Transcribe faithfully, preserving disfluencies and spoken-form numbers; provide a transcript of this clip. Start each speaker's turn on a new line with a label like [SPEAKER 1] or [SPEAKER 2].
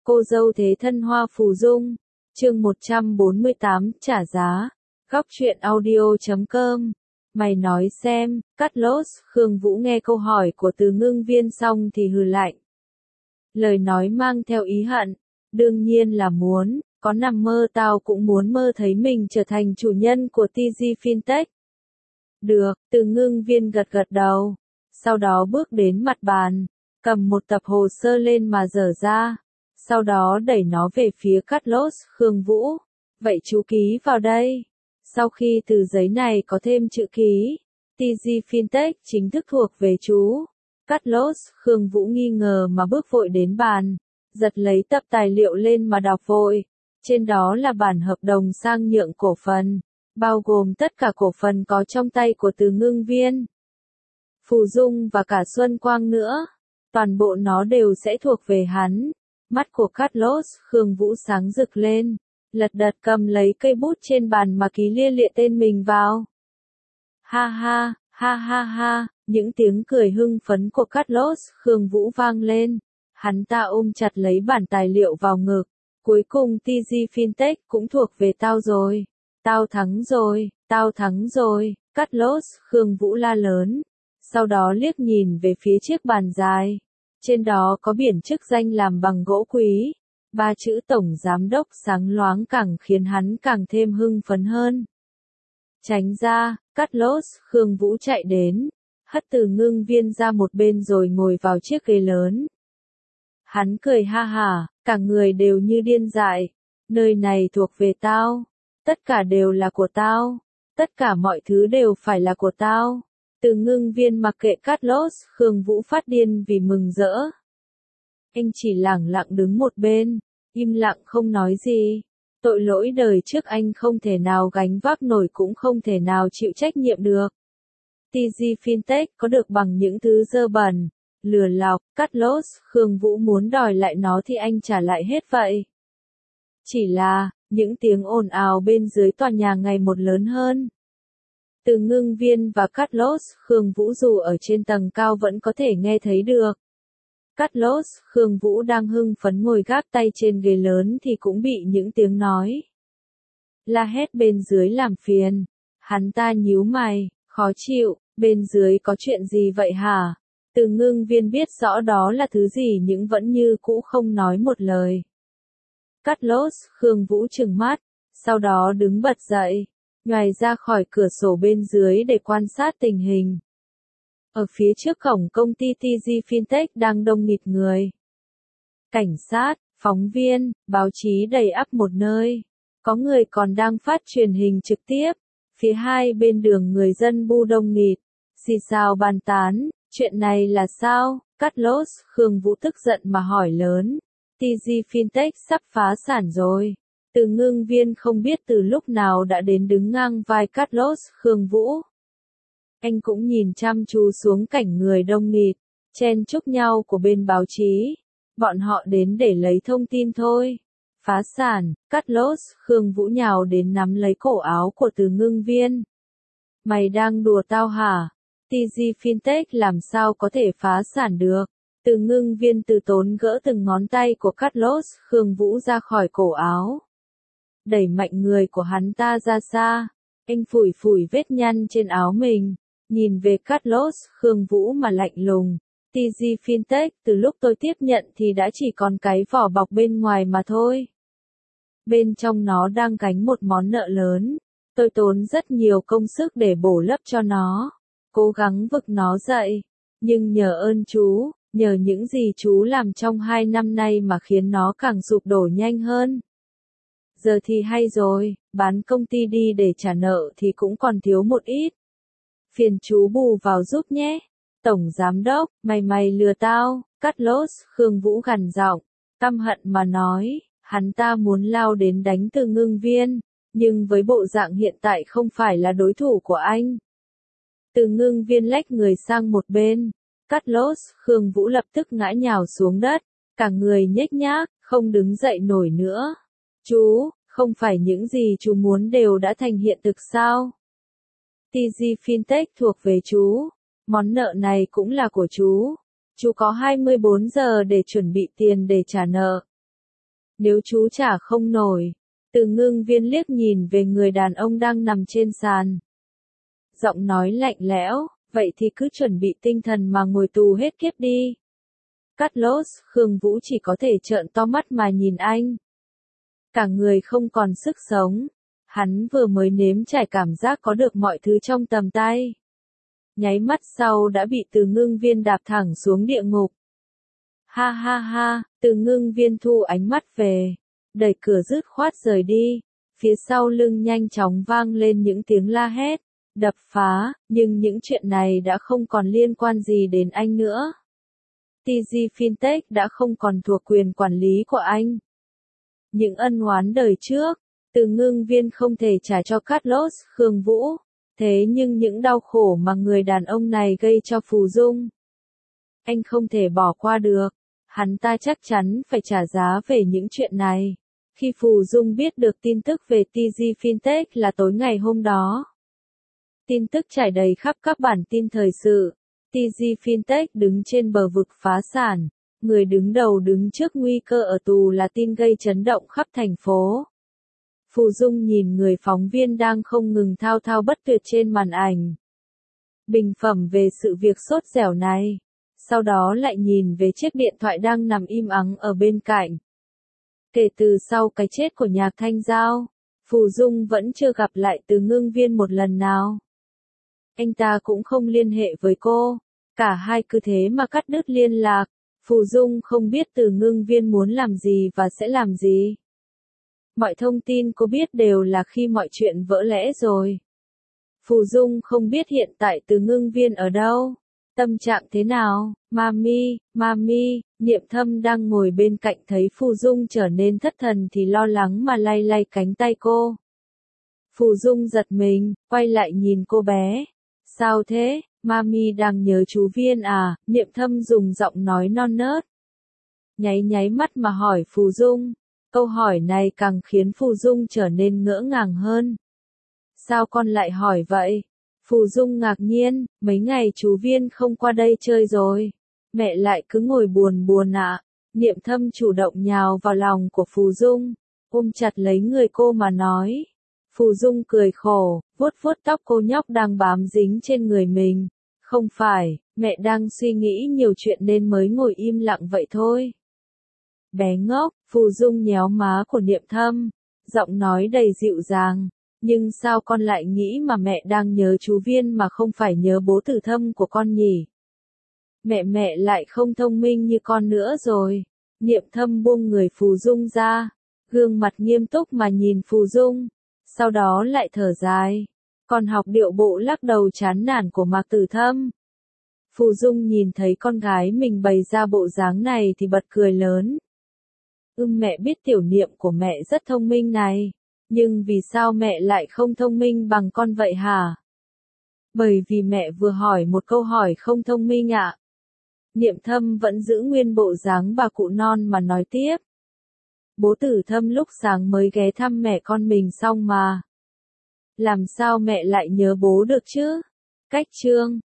[SPEAKER 1] Cô dâu thế thân Hoa Phù Dung, chương một trăm bốn mươi tám, trả giá. Góc truyện audio chấm com. Mày nói xem, cắt lốt, Khương Vũ nghe câu hỏi của Từ Ngưng Viên xong thì hừ lạnh. Lời nói mang theo ý hận, đương nhiên là muốn, có nằm mơ tao cũng muốn mơ thấy mình trở thành chủ nhân của tê giê Fintech. Được, Từ Ngưng Viên gật gật đầu, sau đó bước đến mặt bàn, cầm một tập hồ sơ lên mà dở ra. Sau đó đẩy nó về phía cắt lốt, Khương Vũ. Vậy chú ký vào đây. Sau khi từ giấy này có thêm chữ ký, tê giê Fintech chính thức thuộc về chú. Cắt lốt, Khương Vũ nghi ngờ mà bước vội đến bàn, giật lấy tập tài liệu lên mà đọc vội. Trên đó là bản hợp đồng sang nhượng cổ phần, bao gồm tất cả cổ phần có trong tay của Từ Ngưng Viên, Phù Dung và cả Xuân Quang nữa. Toàn bộ nó đều sẽ thuộc về hắn. Mắt của cắt lốt, Khương Vũ sáng rực lên, lật đật cầm lấy cây bút trên bàn mà ký lia lịa tên mình vào. Ha ha, ha ha ha, những tiếng cười hưng phấn của cắt lốt, Khương Vũ vang lên. Hắn ta ôm chặt lấy bản tài liệu vào ngực. Cuối cùng tê giê Fintech cũng thuộc về tao rồi. Tao thắng rồi, tao thắng rồi, cắt lốt, Khương Vũ la lớn. Sau đó liếc nhìn về phía chiếc bàn dài. Trên đó có biển chức danh làm bằng gỗ quý. Ba chữ tổng giám đốc sáng loáng càng khiến hắn càng thêm hưng phấn hơn. Tránh ra, cắt lốt, Khương Vũ chạy đến, hất Từ Ngưng Viên ra một bên rồi ngồi vào chiếc ghế lớn. Hắn cười ha hả, cả người đều như điên dại. Nơi này thuộc về tao. Tất cả đều là của tao. Tất cả mọi thứ đều phải là của tao. Từ Ngưng Viên mặc kệ cắt lốt, Khương Vũ phát điên vì mừng rỡ. Anh chỉ lẳng lặng đứng một bên, im lặng không nói gì. Tội lỗi đời trước anh không thể nào gánh vác nổi cũng không thể nào chịu trách nhiệm được. tê giê Fintech có được bằng những thứ dơ bẩn, lừa lọc, cắt lốt, Khương Vũ muốn đòi lại nó thì anh trả lại hết vậy. Chỉ là, những tiếng ồn ào bên dưới tòa nhà ngày một lớn hơn. Từ Ngưng Viên và cắt lốt, Khương Vũ dù ở trên tầng cao vẫn có thể nghe thấy được. Cắt lốt, Khương Vũ đang hưng phấn ngồi gác tay trên ghế lớn thì cũng bị những tiếng nói la hét bên dưới làm phiền. Hắn ta nhíu mày, khó chịu, bên dưới có chuyện gì vậy hả? Từ Ngưng Viên biết rõ đó là thứ gì nhưng vẫn như cũ không nói một lời. Cắt lốt, Khương Vũ trừng mắt, sau đó đứng bật dậy, nhoài ra khỏi cửa sổ bên dưới để quan sát tình hình. Ở phía trước cổng công ty tê giê Fintech đang đông nghịt người. Cảnh sát, phóng viên, báo chí đầy ắp một nơi. Có người còn đang phát truyền hình trực tiếp. Phía hai bên đường người dân bu đông nghịt. Xì xào bàn tán, chuyện này là sao? Cắt lốt, Khương Vũ tức giận mà hỏi lớn. tê giê Fintech sắp phá sản rồi. Từ Ngưng Viên không biết từ lúc nào đã đến đứng ngang vai cắt lốt, Khương Vũ. Anh cũng nhìn chăm chú xuống cảnh người đông nghịt, chen chúc nhau của bên báo chí. Bọn họ đến để lấy thông tin thôi. Phá sản, cắt lốt, Khương Vũ nhào đến nắm lấy cổ áo của Từ Ngưng Viên. Mày đang đùa tao hả? tê giê Fintech làm sao có thể phá sản được? Từ Ngưng Viên từ tốn gỡ từng ngón tay của cắt lốt, Khương Vũ ra khỏi cổ áo. Đẩy mạnh người của hắn ta ra xa. Anh phủi phủi vết nhăn trên áo mình. Nhìn về cắt lốt, Khương Vũ mà lạnh lùng. tê giê Fintech từ lúc tôi tiếp nhận thì đã chỉ còn cái vỏ bọc bên ngoài mà thôi. Bên trong nó đang gánh một món nợ lớn. Tôi tốn rất nhiều công sức để bổ lấp cho nó. Cố gắng vực nó dậy. Nhưng nhờ ơn chú, nhờ những gì chú làm trong hai năm nay mà khiến nó càng sụp đổ nhanh hơn. Giờ thì hay rồi, bán công ty đi để trả nợ thì cũng còn thiếu một ít. Phiền chú bù vào giúp nhé. Tổng giám đốc, mày mày lừa tao, cắt lốt, Khương Vũ gằn giọng, căm hận mà nói, hắn ta muốn lao đến đánh Từ Ngưng Viên, nhưng với bộ dạng hiện tại không phải là đối thủ của anh. Từ Ngưng Viên lách người sang một bên, cắt lốt, Khương Vũ lập tức ngã nhào xuống đất, cả người nhếch nhác, không đứng dậy nổi nữa. Chú, không phải những gì chú muốn đều đã thành hiện thực sao? tê giê Fintech thuộc về chú. Món nợ này cũng là của chú. Chú có hai mươi bốn giờ để chuẩn bị tiền để trả nợ. Nếu chú trả không nổi, Từ Ngưng Viên liếc nhìn về người đàn ông đang nằm trên sàn. Giọng nói lạnh lẽo, vậy thì cứ chuẩn bị tinh thần mà ngồi tù hết kiếp đi. Carlos, Khương Vũ chỉ có thể trợn to mắt mà nhìn anh. Cả người không còn sức sống. Hắn vừa mới nếm trải cảm giác có được mọi thứ trong tầm tay. Nháy mắt sau đã bị Từ Ngưng Viên đạp thẳng xuống địa ngục. Ha ha ha, Từ Ngưng Viên thu ánh mắt về. Đẩy cửa dứt khoát rời đi. Phía sau lưng nhanh chóng vang lên những tiếng la hét, đập phá, nhưng những chuyện này đã không còn liên quan gì đến anh nữa. tê giê Fintech đã không còn thuộc quyền quản lý của anh. Những ân oán đời trước, Từ Ngưng Viên không thể trả cho Carlos, Khương Vũ. Thế nhưng những đau khổ mà người đàn ông này gây cho Phù Dung, anh không thể bỏ qua được. Hắn ta chắc chắn phải trả giá về những chuyện này. Khi Phù Dung biết được tin tức về tê giê Fintech là tối ngày hôm đó. Tin tức trải đầy khắp các bản tin thời sự. tê giê Fintech đứng trên bờ vực phá sản. Người đứng đầu đứng trước nguy cơ ở tù là tin gây chấn động khắp thành phố. Phù Dung nhìn người phóng viên đang không ngừng thao thao bất tuyệt trên màn ảnh. Bình phẩm về sự việc sốt dẻo này. Sau đó lại nhìn về chiếc điện thoại đang nằm im ắng ở bên cạnh. Kể từ sau cái chết của Nhạc Thanh Giao, Phù Dung vẫn chưa gặp lại Từ Ngưng Viên một lần nào. Anh ta cũng không liên hệ với cô. Cả hai cứ thế mà cắt đứt liên lạc. Phù Dung không biết Từ Ngưng Viên muốn làm gì và sẽ làm gì. Mọi thông tin cô biết đều là khi mọi chuyện vỡ lẽ rồi. Phù Dung không biết hiện tại Từ Ngưng Viên ở đâu, tâm trạng thế nào. Mami, Mami, Niệm Thâm đang ngồi bên cạnh thấy Phù Dung trở nên thất thần thì lo lắng mà lay lay cánh tay cô. Phù Dung giật mình, quay lại nhìn cô bé. Sao thế, Mami đang nhớ chú Viên à? Niệm Thâm dùng giọng nói non nớt. Nháy nháy mắt mà hỏi Phù Dung. Câu hỏi này càng khiến Phù Dung trở nên ngỡ ngàng hơn. Sao con lại hỏi vậy? Phù Dung ngạc nhiên, mấy ngày chú Viên không qua đây chơi rồi. Mẹ lại cứ ngồi buồn buồn ạ. À. Niệm Thâm chủ động nhào vào lòng của Phù Dung, ôm chặt lấy người cô mà nói. Phù Dung cười khổ, vuốt vuốt tóc cô nhóc đang bám dính trên người mình. Không phải, mẹ đang suy nghĩ nhiều chuyện nên mới ngồi im lặng vậy thôi. Bé ngốc, Phù Dung nhéo má của Niệm Thâm, giọng nói đầy dịu dàng. Nhưng sao con lại nghĩ mà mẹ đang nhớ chú Viên mà không phải nhớ bố Tử Thâm của con nhỉ? Mẹ mẹ lại không thông minh như con nữa rồi. Niệm Thâm buông người Phù Dung ra, gương mặt nghiêm túc mà nhìn Phù Dung, sau đó lại thở dài. Còn học điệu bộ lắc đầu chán nản của Mạc Tử Thâm. Phù Dung nhìn thấy con gái mình bày ra bộ dáng này thì bật cười lớn. Ưm mẹ biết tiểu Niệm của mẹ rất thông minh này. Nhưng vì sao mẹ lại không thông minh bằng con vậy hả? Bởi vì mẹ vừa hỏi một câu hỏi không thông minh ạ. À. Niệm Thâm vẫn giữ nguyên bộ dáng bà cụ non mà nói tiếp. Bố Tử Thâm lúc sáng mới ghé thăm mẹ con mình xong mà. Làm sao mẹ lại nhớ bố được chứ? Cách chương